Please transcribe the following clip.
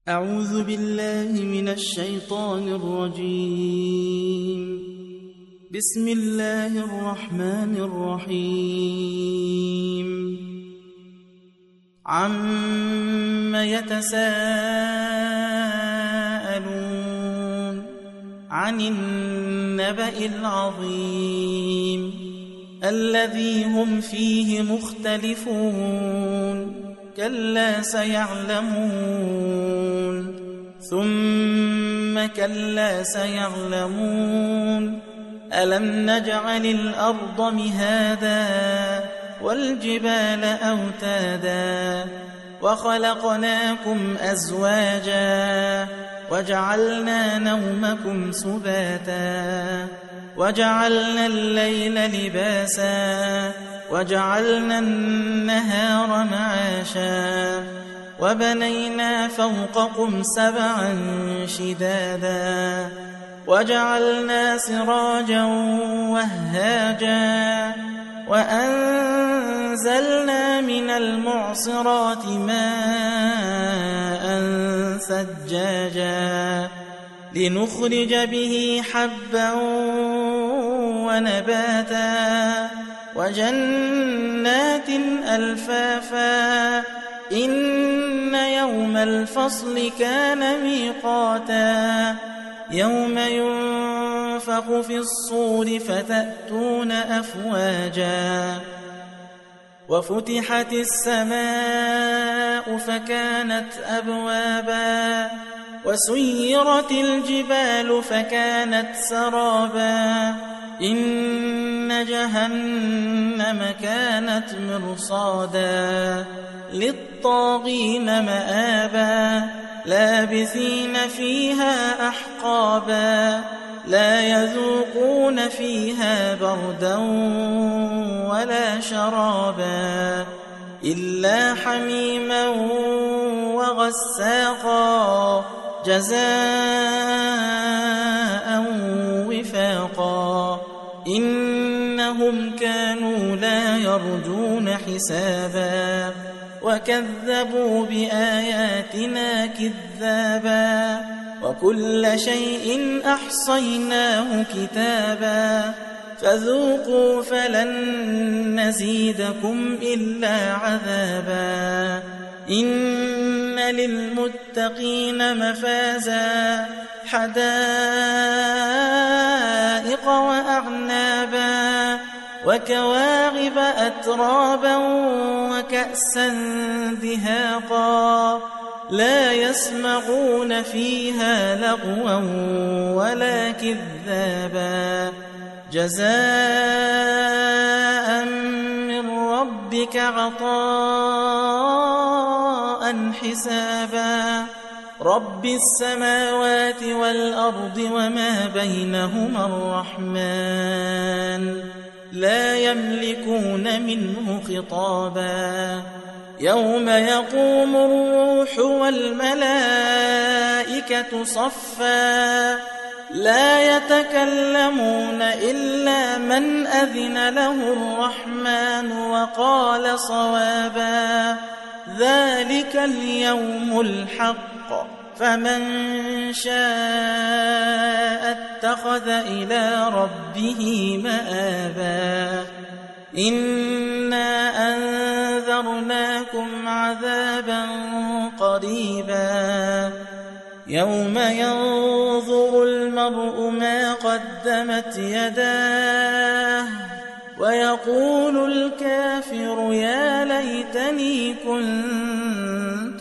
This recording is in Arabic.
أعوذ بالله من الشيطان الرجيم. بسم الله الرحمن الرحيم. عَمَّ يتساءلون عن النبأ العظيم الذي هم فيه مختلفون كلا سيعلمون ثم كلا سيعلمون ألم نجعل الأرض مهادا والجبال أوتادا وخلقناكم أزواجا وجعلنا نومكم سباتا وجعلنا الليل لباسا وجعلنا النهار معاشا وبنينا فوقكم سبعا شدادا وجعلنا سراجا وهاجا وأنزلنا من المعصرات ماء ثجاجا لنخرج به حبا ونباتا وجنات ألفافا إن يوم الفصل كان ميقاتا يوم ينفخ في الصور فتأتون أفواجا وفتحت السماء فكانت أبوابا وسيرت الجبال فكانت سرابا إن جهنم كانت مرصادا للطاغين مآبا لابثين فيها أحقابا لا يذوقون فيها بردا ولا شرابا إلا حميما وغساقا جزاء وفاقا إنهم كانوا لا يرجون حسابا وكذبوا بآياتنا كذابا وكل شيء أحصيناه كتابا فذوقوا فلن نزيدكم إلا عذابا إن للمتقين مفازا حدائق وأعنابا وكواعب أترابا وكأسا دهاقا لا يسمعون فيها لغوا ولا كذابا جزاء من ربك عطاء حسابا رب السماوات والأرض وما بينهما الرحمن لا يملكون منه خطابا يوم يقوم الروح والملائكة صفا لا يتكلمون إلا من أذن له الرحمن وقال صوابا ذلك اليوم الحق فمن شاء اتخذ إلى ربه مآبا إنا أنذرناكم عذابا قريبا يوم ينظر المرء ما قدمت يداه ويقول الكافر يا ليتني كنت